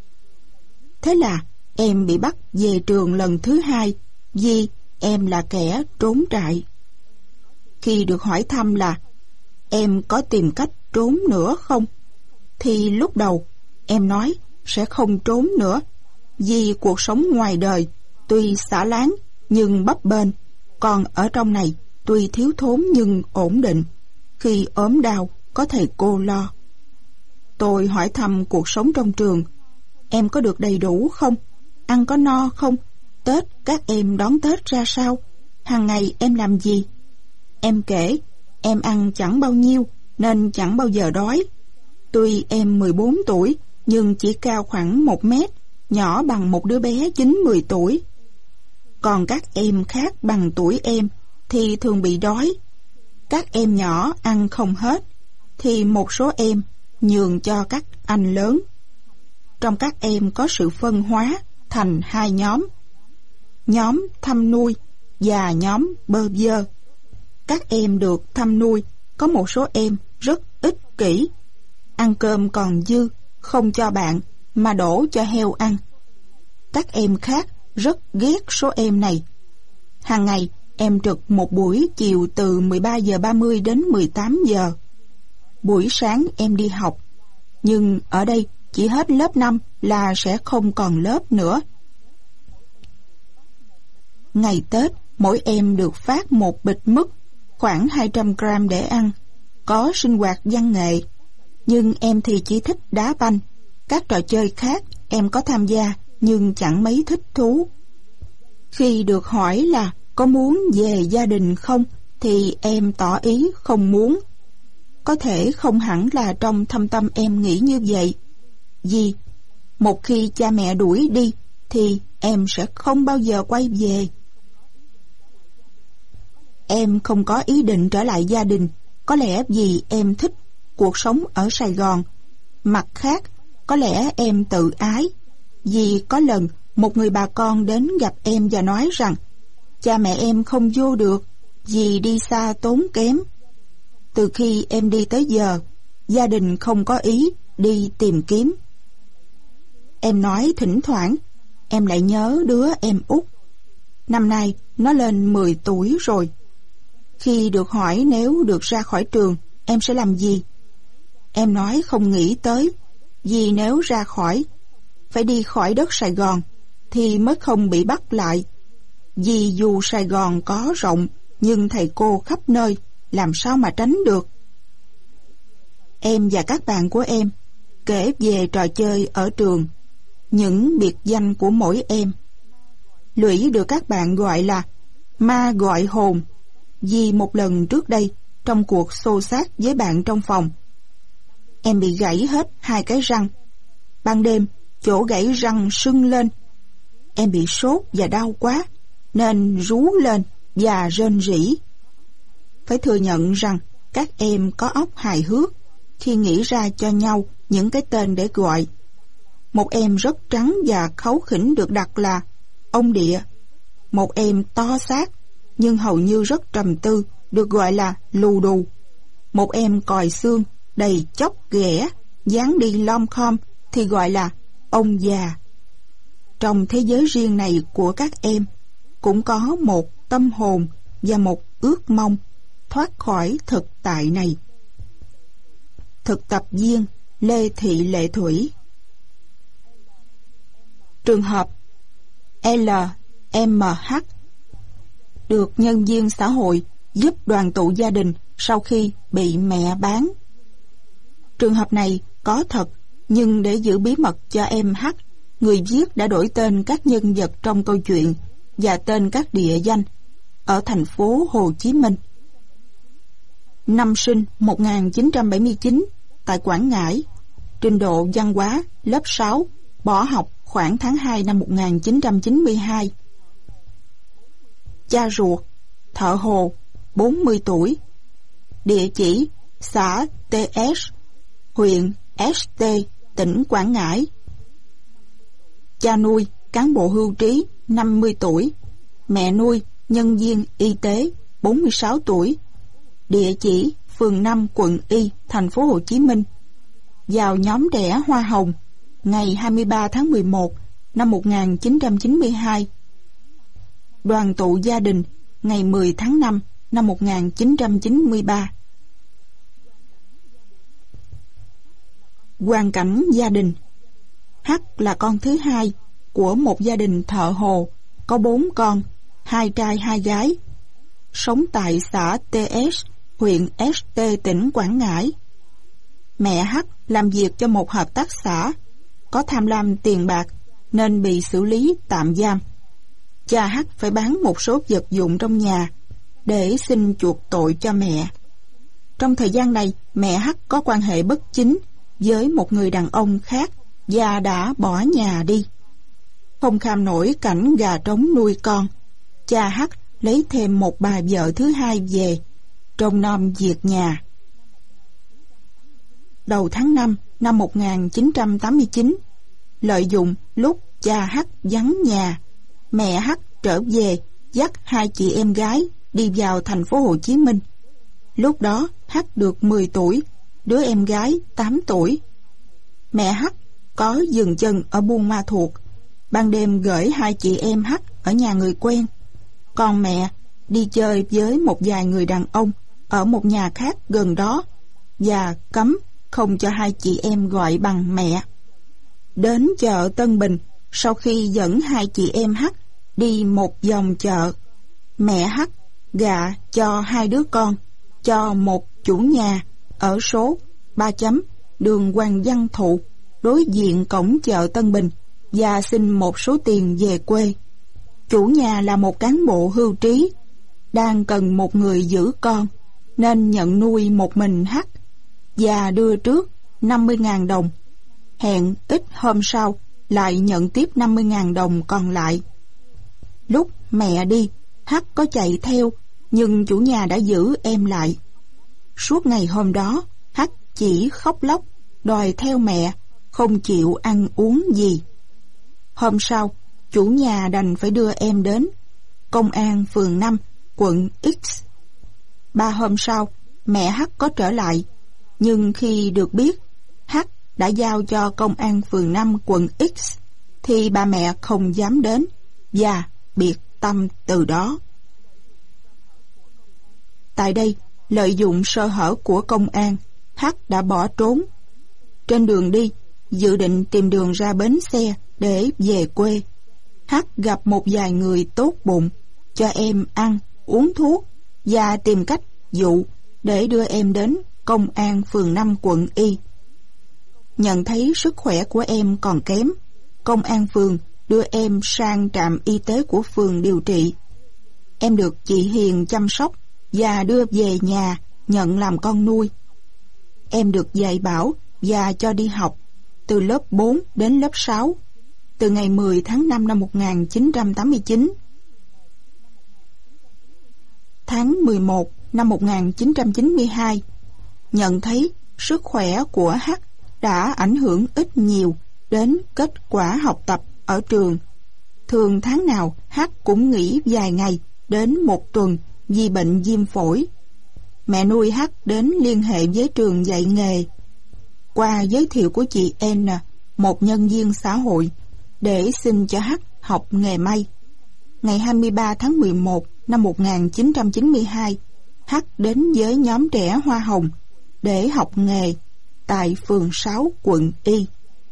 Thế là em bị bắt về trường lần thứ hai vì em là kẻ trốn trại. Khi được hỏi thăm là em có tìm cách trốn nữa không, thì lúc đầu em nói sẽ không trốn nữa, vì cuộc sống ngoài đời tuy xả láng nhưng bấp bênh, còn ở trong này tuy thiếu thốn nhưng ổn định. Khi ốm đau có thầy cô lo. Tôi hỏi thăm cuộc sống trong trường. Em có được đầy đủ không? Ăn có no không? Tết các em đón Tết ra sao? Hàng ngày em làm gì? Em kể em ăn chẳng bao nhiêu nên chẳng bao giờ đói. Tuy em mười bốn tuổi nhưng chỉ cao khoảng một mét, nhỏ bằng một đứa bé chín mười tuổi. Còn các em khác bằng tuổi em thì thường bị đói. Các em nhỏ ăn không hết thì một số em nhường cho các anh lớn. Trong các em có sự phân hóa thành hai nhóm: nhóm thăm nuôi và nhóm bơ vơ. Các em được thăm nuôi, có một số em rất ích kỷ, ăn cơm còn dư không cho bạn mà đổ cho heo ăn. Các em khác rất ghét số em này. Hàng ngày em trực một buổi chiều từ mười ba giờ ba mươi đến mười tám giờ. Buổi sáng em đi học, nhưng ở đây chỉ hết lớp năm là sẽ không còn lớp nữa. Ngày Tết, mỗi em được phát một bịch mứt, khoảng hai trăm gram để ăn, có sinh hoạt văn nghệ. Nhưng em thì chỉ thích đá banh. Các trò chơi khác em có tham gia nhưng chẳng mấy thích thú. Khi được hỏi là có muốn về gia đình không, thì em tỏ ý không muốn. Có thể không hẳn là trong thâm tâm em nghĩ như vậy, vì một khi cha mẹ đuổi đi thì em sẽ không bao giờ quay về. Em không có ý định trở lại gia đình, có lẽ vì em thích cuộc sống ở Sài Gòn. Mặt khác, có lẽ em tự ái, vì có lần một người bà con đến gặp em và nói rằng cha mẹ em không vô được vì đi xa tốn kém. Từ khi em đi tới giờ, gia đình không có ý đi tìm kiếm. Em nói thỉnh thoảng em lại nhớ đứa em út. Năm nay nó lên mười tuổi rồi. Khi được hỏi nếu được ra khỏi trường em sẽ làm gì, em nói không nghĩ tới, vì nếu ra khỏi phải đi khỏi đất Sài Gòn thì mới không bị bắt lại. Vì dù Sài Gòn có rộng nhưng thầy cô khắp nơi, làm sao mà tránh được. Em và các bạn của em kể về trò chơi ở trường, những biệt danh của mỗi em. Lũy được các bạn gọi là ma gọi hồn, vì một lần trước đây trong cuộc xô xát với bạn trong phòng, em bị gãy hết hai cái răng. Ban đêm chỗ gãy răng sưng lên. Em bị sốt và đau quá nên rú lên và rên rỉ. Phải thừa nhận rằng các em có óc hài hước khi nghĩ ra cho nhau những cái tên để gọi. Một em rất trắng và kháu khỉnh được đặt là ông Địa. Một em to xác nhưng hầu như rất trầm tư được gọi là Lù Đù. Một em còi xương đầy chóc ghẻ, dáng đi lom khom thì gọi là ông già. Trong thế giới riêng này của các em cũng có một tâm hồn và một ước mong thoát khỏi thực tại này. Thực tập viên Lê Thị Lệ Thủy. Trường hợp L M H được nhân viên xã hội giúp đoàn tụ gia đình sau khi bị mẹ bán. Trường hợp này có thật, nhưng để giữ bí mật cho em H, người viết đã đổi tên các nhân vật trong câu chuyện và tên các địa danh ở thành phố Hồ Chí Minh. Năm sinh một nghìn chín trăm bảy mươi chín tại Quảng Ngãi, trình độ văn hóa lớp sáu, bỏ học khoảng tháng hai năm một nghìn chín trăm chín mươi hai. Cha ruột thợ hồ, bốn mươi tuổi, địa chỉ xã tê ét, huyện ét tê, tỉnh Quảng Ngãi. Cha nuôi cán bộ hưu trí, năm mươi tuổi, mẹ nuôi nhân viên y tế, bốn mươi sáu tuổi, địa chỉ phường năm, quận Y, thành phố Hồ Chí Minh. Vào nhóm đẻ hoa hồng ngày hai mươi ba tháng mười một năm một nghìn chín trăm chín mươi hai. Đoàn tụ gia đình ngày mười tháng năm năm một nghìn chín trăm chín mươi ba. Hoàn cảnh gia đình: H là con thứ hai của một gia đình thợ hồ, có bốn con, hai trai hai gái, sống tại xã tê ét, huyện ét tê, tỉnh Quảng Ngãi. Mẹ H làm việc cho một hợp tác xã, có tham lam tiền bạc nên bị xử lý tạm giam. Cha H phải bán một số vật dụng trong nhà để xin chuộc tội cho mẹ. Trong thời gian này, mẹ H có quan hệ bất chính với một người đàn ông khác và đã bỏ nhà đi. Không kham nổi cảnh gà trống nuôi con, cha H lấy thêm một bà vợ thứ hai về, trông nom việc nhà. Đầu tháng năm năm một nghìn chín trăm tám mươi chín, lợi dụng lúc cha H vắng nhà, mẹ H trở về dắt hai chị em gái đi vào thành phố Hồ Chí Minh. Lúc đó H được mười tuổi, đứa em gái tám tuổi. Mẹ H có dừng chân ở Buôn Ma Thuột, ban đêm gửi hai chị em H ở nhà người quen, còn mẹ đi chơi với một vài người đàn ông ở một nhà khác gần đó và cấm không cho hai chị em gọi bằng mẹ. Đến chợ Tân Bình, sau khi dẫn hai chị em H đi một vòng chợ, mẹ H gạ cho hai đứa con cho một chủ nhà ở số ba chấm đường Hoàng Văn Thụ, đối diện cổng chợ Tân Bình, và xin một số tiền về quê. Chủ nhà là một cán bộ hưu trí, đang cần một người giữ con, nên nhận nuôi một mình H và đưa trước năm mươi nghìn đồng. Hẹn ít hôm sau lại nhận tiếp năm mươi nghìn đồng còn lại. Lúc mẹ đi, H có chạy theo, nhưng chủ nhà đã giữ em lại. Suốt ngày hôm đó, H chỉ khóc lóc, đòi theo mẹ, không chịu ăn uống gì. Hôm sau, chủ nhà đành phải đưa em đến công an phường năm, quận X. Ba hôm sau, mẹ H có trở lại, nhưng khi được biết H đã giao cho công an phường năm, quận X, thì bà mẹ không dám đến và biệt tâm từ đó. Tại đây, lợi dụng sơ hở của công an, H đã bỏ trốn. Trên đường đi, dự định tìm đường ra bến xe để về quê. H gặp một vài người tốt bụng, cho em ăn, uống thuốc và tìm cách dụ để đưa em đến công an phường năm, quận Y. Nhận thấy sức khỏe của em còn kém, công an phường đưa em sang trạm y tế của phường điều trị. Em được chị Hiền chăm sóc và đưa về nhà nhận làm con nuôi. Em được dạy bảo và cho đi học từ lớp bốn đến lớp sáu, từ ngày mười tháng năm năm một nghìn chín trăm tám mươi chín. Tháng mười một năm một nghìn chín trăm chín mươi hai, nhận thấy sức khỏe của H đã ảnh hưởng ít nhiều đến kết quả học tập ở trường. Thường tháng nào H cũng nghỉ vài ngày đến một tuần vì bệnh viêm phổi. Mẹ nuôi H đến liên hệ với trường dạy nghề qua giới thiệu của chị N, một nhân viên xã hội, để xin cho H học nghề may. Ngày hai mươi ba tháng mười một năm một nghìn chín trăm chín mươi hai, H đến với nhóm trẻ Hoa Hồng để học nghề tại phường sáu, quận Y.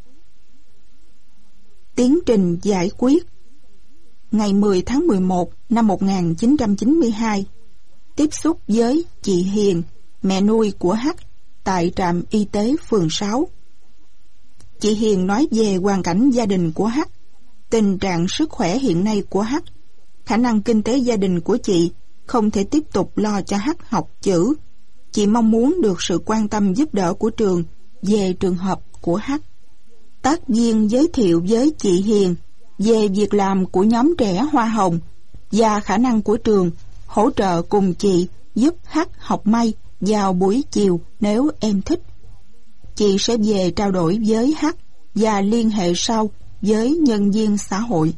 Tiến trình giải quyết: Ngày mười tháng mười một năm một nghìn chín trăm chín mươi hai, tiếp xúc với chị Hiền, mẹ nuôi của H, tại trạm y tế phường sáu. Chị Hiền nói về hoàn cảnh gia đình của H, tình trạng sức khỏe hiện nay của H, khả năng kinh tế gia đình của chị không thể tiếp tục lo cho H học chữ. Chị mong muốn được sự quan tâm giúp đỡ của trường về trường hợp của của H. Tác viên giới thiệu với chị Hiền về việc làm của nhóm trẻ Hoa Hồng và khả năng của trường hỗ trợ cùng chị giúp H học may vào buổi chiều nếu em thích. Chị sẽ về trao đổi với H và liên hệ sau với nhân viên xã hội.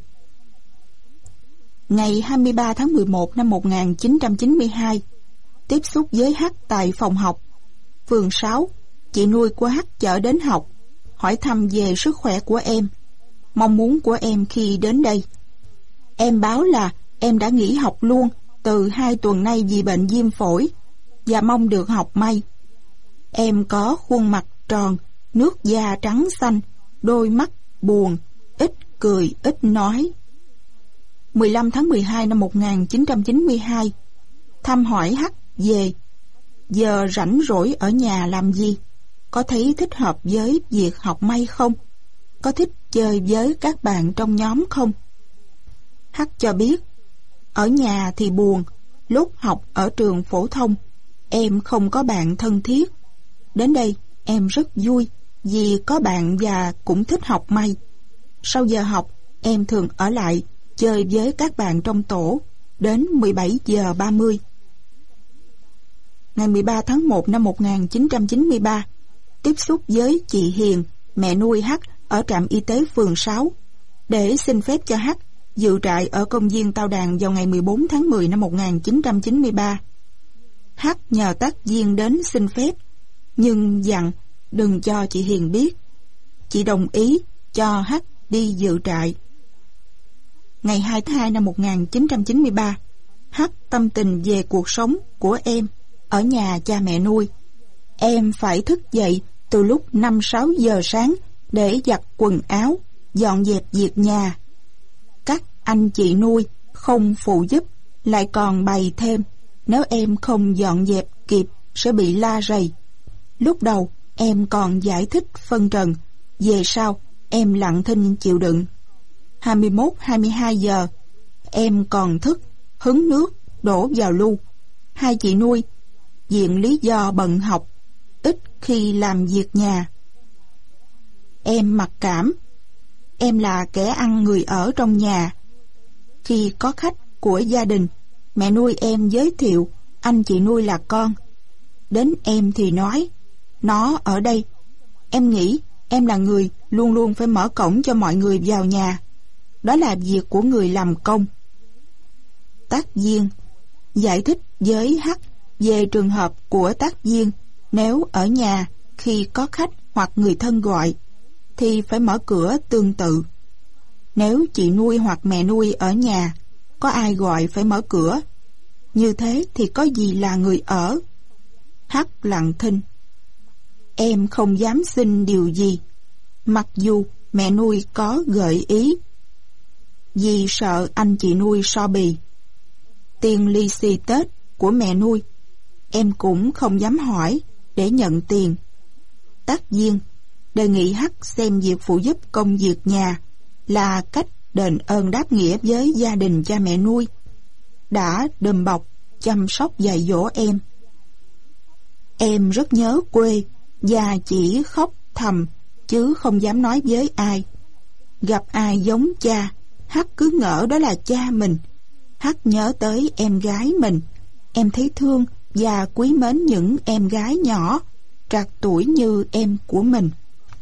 Ngày hai mươi ba tháng mười một năm một nghìn chín trăm chín mươi hai, tiếp xúc với H tại phòng học. Phường sáu, chị nuôi của H chở đến học, hỏi thăm về sức khỏe của em, mong muốn của em khi đến đây. Em báo là em đã nghỉ học luôn từ hai tuần nay vì bệnh viêm phổi và mong được học may. Em có khuôn mặt tròn, nước da trắng xanh, đôi mắt buồn, ít cười ít nói. mười lăm tháng mười hai năm một nghìn chín trăm chín mươi hai, thăm hỏi H về giờ rảnh rỗi ở nhà làm gì, có thấy thích hợp với việc học may không, có thích chơi với các bạn trong nhóm không. H cho biết ở nhà thì buồn, lúc học ở trường phổ thông em không có bạn thân thiết. Đến đây em rất vui vì có bạn và cũng thích học may. Sau giờ học em thường ở lại chơi với các bạn trong tổ đến mười bảy giờ ba mươi. Ngày mười ba tháng một năm một nghìn chín trăm chín mươi ba, tiếp xúc với chị Hiền, mẹ nuôi H ở trạm y tế phường sáu, để xin phép cho H dự trại ở công viên Tao Đàn vào ngày mười bốn tháng mười năm một nghìn chín trăm chín mươi ba. H nhờ tác viên đến xin phép, nhưng dặn đừng cho chị Hiền biết. Chị đồng ý cho H đi dự trại. Ngày hai tháng hai năm một nghìn chín trăm chín mươi ba, H tâm tình về cuộc sống của em ở nhà cha mẹ nuôi. Em phải thức dậy từ lúc năm sáu giờ sáng để giặt quần áo, dọn dẹp việc nhà. Các anh chị nuôi không phụ giúp, lại còn bày thêm, nếu em không dọn dẹp kịp sẽ bị la rầy. Lúc đầu em còn giải thích phân trần, về sau em lặng thinh chịu đựng. hai mươi mốt hai mươi hai giờ em còn thức hứng nước đổ vào lu. Hai chị nuôi viện lý do bận học, ít khi làm việc nhà. Em mặc cảm. Em là kẻ ăn người ở trong nhà. Khi có khách của gia đình, mẹ nuôi em giới thiệu anh chị nuôi là con. Đến em thì nói nó ở đây. Em nghĩ em là người luôn luôn phải mở cổng cho mọi người vào nhà. Đó là việc của người làm công. Tác viên giải thích với H về trường hợp của tác viên nếu ở nhà khi có khách hoặc người thân gọi thì phải mở cửa tương tự. Nếu chị nuôi hoặc mẹ nuôi ở nhà, có ai gọi phải mở cửa. Như thế thì có gì là người ở. H lặng thinh. Em không dám xin điều gì, mặc dù mẹ nuôi có gợi ý, vì sợ anh chị nuôi so bì. Tiền lì xì Tết của mẹ nuôi em cũng không dám hỏi để nhận tiền. Tác viên đề nghị H xem việc phụ giúp công việc nhà là cách đền ơn đáp nghĩa với gia đình cha mẹ nuôi đã đùm bọc chăm sóc dạy dỗ em. Em rất nhớ quê và chỉ khóc thầm chứ không dám nói với ai. Gặp ai giống cha, H cứ ngỡ đó là cha mình. H nhớ tới em gái mình. Em thấy thương và quý mến những em gái nhỏ trạc tuổi như em của mình.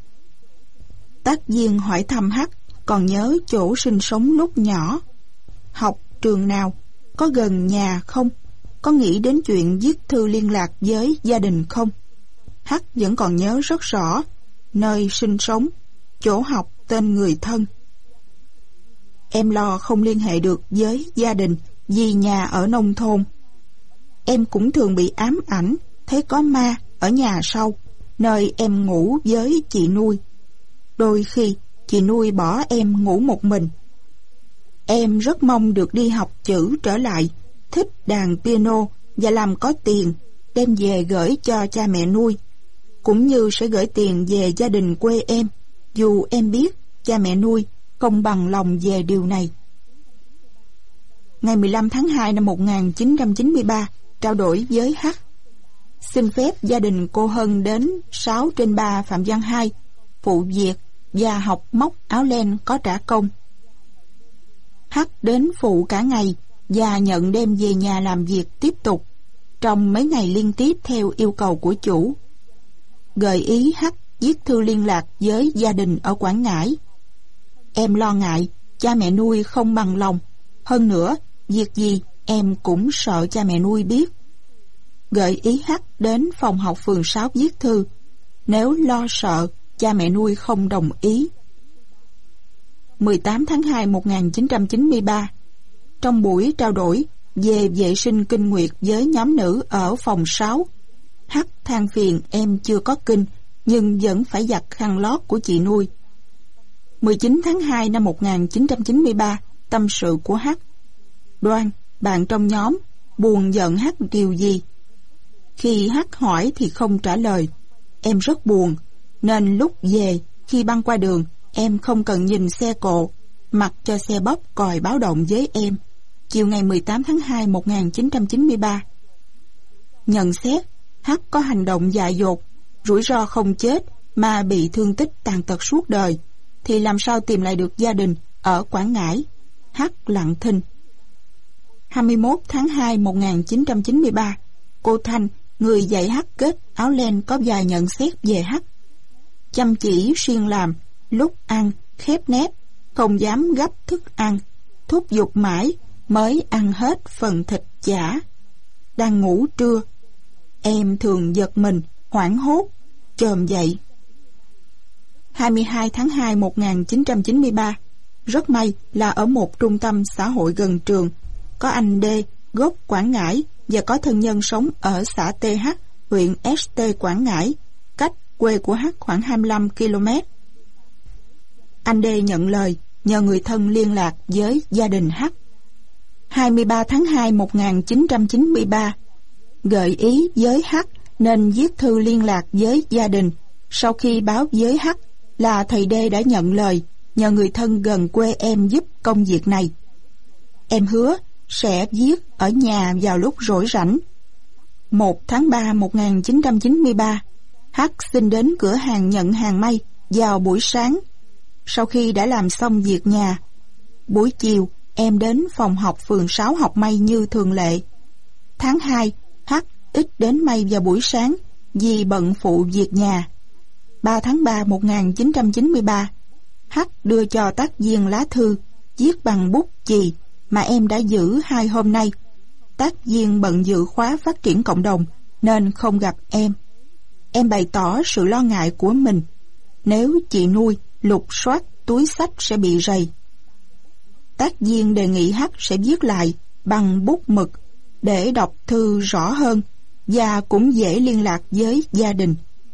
Tác viên hỏi thăm H còn nhớ chỗ sinh sống lúc nhỏ, học trường nào, có gần nhà không, có nghĩ đến chuyện viết thư liên lạc với gia đình không. H vẫn còn nhớ rất rõ nơi sinh sống, chỗ học, tên người thân. Em lo không liên hệ được với gia đình vì nhà ở nông thôn. Em cũng thường bị ám ảnh thấy có ma ở nhà sau, nơi em ngủ với chị nuôi. Đôi khi chị nuôi bỏ em ngủ một mình. Em rất mong được đi học chữ trở lại, thích đàn piano và làm có tiền đem về gửi cho cha mẹ nuôi, cũng như sẽ gửi tiền về gia đình quê em, dù em biết cha mẹ nuôi không bằng lòng về điều này. Ngày mười lăm tháng hai năm một nghìn chín trăm chín mươi ba, trao đổi với H. Xin phép gia đình cô Hân đến sáu trên ba Phạm Văn Hai, phụ việc và học móc áo len có trả công. Hắc đến phụ cả ngày và nhận đem về nhà làm việc tiếp tục trong mấy ngày liên tiếp theo yêu cầu của chủ. Gợi ý Hắc viết thư liên lạc với gia đình ở Quảng Ngãi. Em lo ngại cha mẹ nuôi không bằng lòng. Hơn nữa, việc gì em cũng sợ cha mẹ nuôi biết. Gợi ý Hắc đến phòng học phường sáu viết thư, nếu lo sợ cha mẹ nuôi không đồng ý. mười tám tháng hai năm một nghìn chín trăm chín mươi ba, trong buổi trao đổi về vệ sinh kinh nguyệt với nhóm nữ ở phòng sáu, Hắc than phiền em chưa có kinh nhưng vẫn phải giặt khăn lót của chị nuôi. mười chín tháng hai năm một nghìn chín trăm chín mươi ba, tâm sự của Hắc. Đoan, bạn trong nhóm, buồn giận Hắc điều gì? Khi Hắc hỏi thì không trả lời. Em rất buồn, nên lúc về, khi băng qua đường, em không cần nhìn xe cộ, mặc cho xe bóp còi báo động với em. Chiều ngày mười tám tháng hai năm một nghìn chín trăm chín mươi ba. Nhận xét, Hắc có hành động dại dột, rủi ro không chết mà bị thương tích tàn tật suốt đời, thì làm sao tìm lại được gia đình ở Quảng Ngãi? Hắc lặng thinh. hai mươi mốt tháng hai năm một nghìn chín trăm chín mươi ba, cô Thanh, người dạy Hắc kết áo len có vài nhận xét về Hắc. Chăm chỉ siêng làm, lúc ăn khép nép, không dám gấp thức ăn, thúc giục mãi mới ăn hết phần thịt chả. Đang ngủ trưa, em thường giật mình, hoảng hốt, chồm dậy. hai mươi hai tháng hai năm một nghìn chín trăm chín mươi ba, rất may là ở một trung tâm xã hội gần trường, có anh D, gốc Quảng Ngãi và có thân nhân sống ở xã T H, huyện S T Quảng Ngãi, cách quê của H khoảng hai mươi lăm ki lô mét. Anh D nhận lời nhờ người thân liên lạc với gia đình H. hai mươi ba tháng hai năm một nghìn chín trăm chín mươi ba, gợi ý với H nên viết thư liên lạc với gia đình. Sau khi báo với H là thầy D đã nhận lời nhờ người thân gần quê em giúp công việc này. Em hứa sẽ viết ở nhà vào lúc rỗi rảnh. một tháng ba năm một nghìn chín trăm chín mươi ba, H xin đến cửa hàng nhận hàng may vào buổi sáng. Sau khi đã làm xong việc nhà, buổi chiều em đến phòng học phường sáu học may như thường lệ. Tháng hai, H ít đến may vào buổi sáng vì bận phụ việc nhà. ba tháng ba năm một nghìn chín trăm chín mươi ba, H đưa cho tác viên lá thư viết bằng bút chì mà em đã giữ hai hôm nay. Tác viên bận dự khóa phát triển cộng đồng nên không gặp em. Em bày tỏ sự lo ngại của mình, nếu chị nuôi lục soát túi xách sẽ bị rầy. Tác viên đề nghị H sẽ viết lại bằng bút mực để đọc thư rõ hơn và cũng dễ liên lạc với gia đình.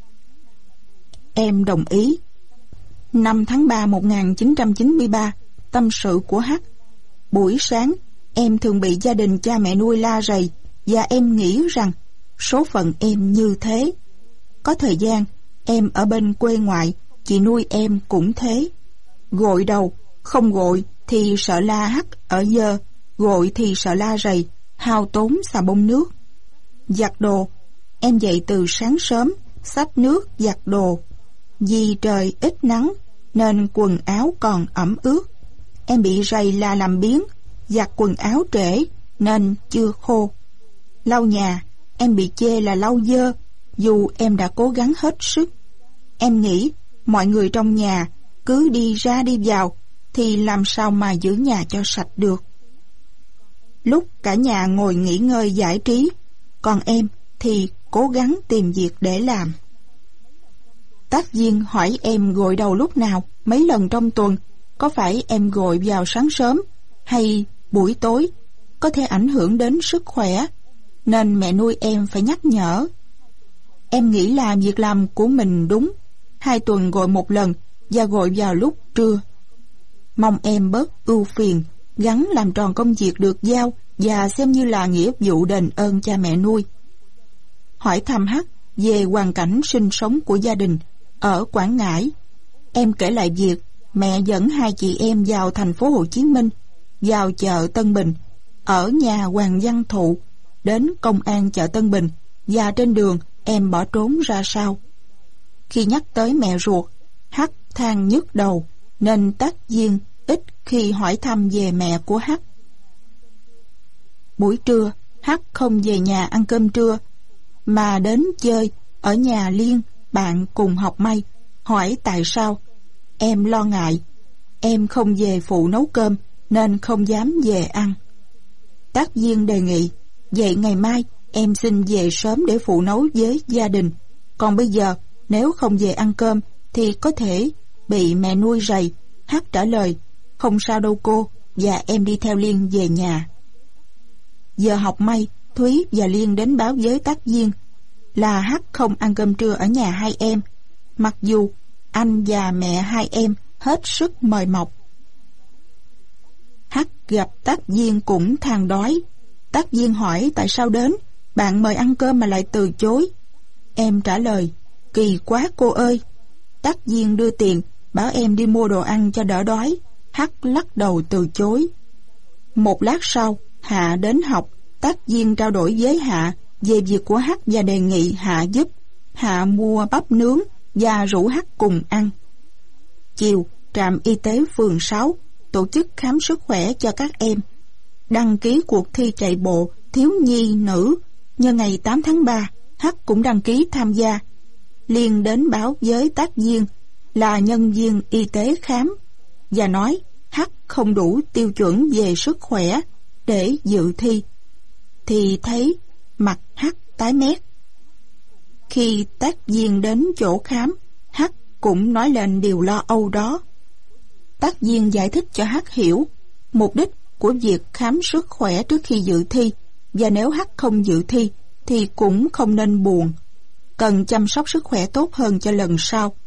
Em đồng ý. năm tháng ba năm một nghìn chín trăm chín mươi ba, tâm sự của H. Buổi sáng, em thường bị gia đình cha mẹ nuôi la rầy và em nghĩ rằng số phận em như thế. Có thời gian, em ở bên quê ngoại, chị nuôi em cũng thế. Gội đầu, không gội thì sợ la H ở dơ, gội thì sợ la rầy, hao tốn xà bông nước. Giặt đồ, em dậy từ sáng sớm, xách nước giặt đồ. Vì trời ít nắng nên quần áo còn ẩm ướt. Em bị rầy la làm biếng, giặt quần áo trễ nên chưa khô. Lau nhà, em bị chê là lau dơ, dù em đã cố gắng hết sức. Em nghĩ mọi người trong nhà cứ đi ra đi vào thì làm sao mà giữ nhà cho sạch được. Lúc cả nhà ngồi nghỉ ngơi giải trí, còn em thì cố gắng tìm việc để làm. Tác viên hỏi em gội đầu lúc nào, mấy lần trong tuần, có phải em gội vào sáng sớm hay buổi tối, có thể ảnh hưởng đến sức khỏe, nên mẹ nuôi em phải nhắc nhở. Em nghĩ là việc làm của mình đúng, hai tuần gội một lần và gội vào lúc trưa. Mong em bớt ưu phiền, gắng làm tròn công việc được giao và xem như là nghĩa vụ đền ơn cha mẹ nuôi. Hỏi thăm H về hoàn cảnh sinh sống của gia đình ở Quảng Ngãi. Em kể lại việc mẹ dẫn hai chị em vào thành phố Hồ Chí Minh, vào chợ Tân Bình, ở nhà Hoàng Văn Thụ, đến công an chợ Tân Bình, và trên đường em bỏ trốn ra sao. Khi nhắc tới mẹ ruột, Hắc than nhức đầu, nên Tác Viên ít khi hỏi thăm về mẹ của Hắc. Buổi trưa, Hắc không về nhà ăn cơm trưa, mà đến chơi ở nhà Liên, bạn cùng học may. Hỏi tại sao? Em lo ngại. Em không về phụ nấu cơm, nên không dám về ăn. Tác Viên đề nghị, vậy ngày mai em xin về sớm để phụ nấu với gia đình. Còn bây giờ, nếu không về ăn cơm, thì có thể bị mẹ nuôi rầy. Hắc trả lời, không sao đâu cô, và em đi theo Liên về nhà. Giờ học may, Thúy và Liên đến báo với Tác Viên là Hắc không ăn cơm trưa ở nhà hai em, mặc dù anh và mẹ hai em hết sức mời mọc. Hắc gặp Tác Viên cũng than đói. Tác Viên hỏi tại sao đến, bạn mời ăn cơm mà lại từ chối. Em trả lời, kỳ quá cô ơi. Tác Viên đưa tiền, bảo em đi mua đồ ăn cho đỡ đói. Hắc lắc đầu từ chối. Một lát sau, Hạ đến học. Tác Viên trao đổi với Hạ về việc của Hắc và đề nghị Hạ giúp. Hạ mua bắp nướng và rủ Hắc cùng ăn. Chiều, trạm y tế phường sáu tổ chức khám sức khỏe cho các em. Đăng ký cuộc thi chạy bộ thiếu nhi nữ. Nhân ngày tám tháng ba, Hắc cũng đăng ký tham gia. Liên đến báo với Tác Viên là nhân viên y tế khám và nói Hắc không đủ tiêu chuẩn về sức khỏe để dự thi, thì thấy mặt Hắc tái mét. Khi Tác Viên đến chỗ khám, Hắc cũng nói lên điều lo âu đó. Tác Viên giải thích cho Hắc hiểu mục đích của việc khám sức khỏe trước khi dự thi, và nếu Hắc không dự thi thì cũng không nên buồn, cần chăm sóc sức khỏe tốt hơn cho lần sau.